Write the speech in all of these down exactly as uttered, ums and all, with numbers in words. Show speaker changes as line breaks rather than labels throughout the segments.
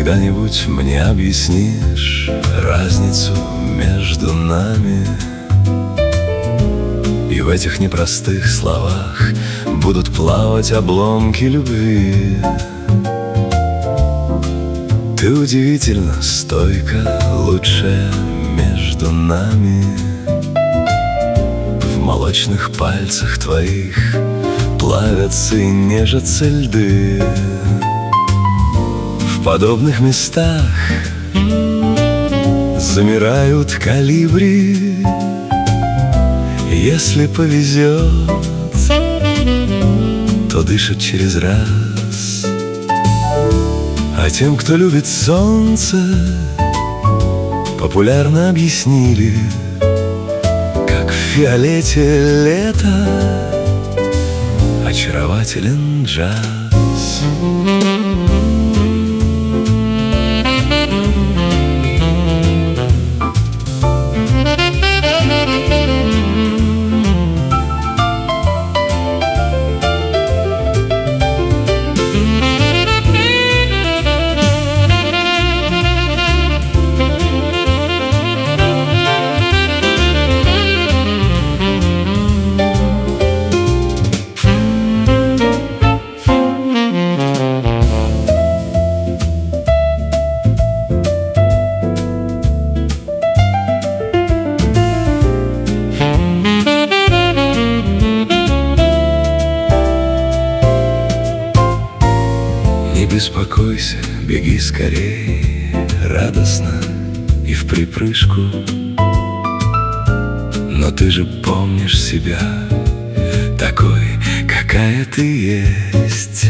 когда-нибудь мне объяснишь разницу между нами? И в этих непростых словах будут плавать обломки любви. Ты удивительно стойка, лучшая между нами. В молочных пальцах твоих плавятся и нежатся льды. В подобных местах замирают калибри. Если повезет, то дышат через раз. А тем, кто любит солнце, популярно объяснили, как в фиолете лета очарователен джаз. Не беспокойся, беги скорей, радостно и в припрыжку. Но ты же помнишь себя такой, какая ты есть.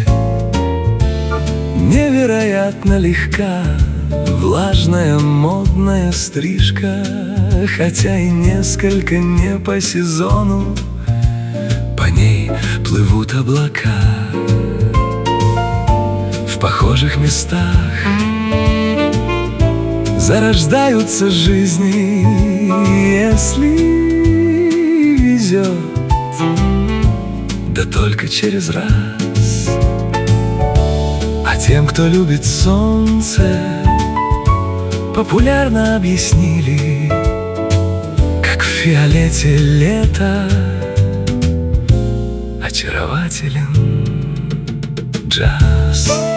Невероятно легка влажная модная стрижка, хотя и несколько не по сезону. По ней плывут облака. В похожих местах зарождаются жизни, если везет, да только через раз. А тем, кто любит солнце, популярно объяснили, как в фиолете лета очарователен джаз.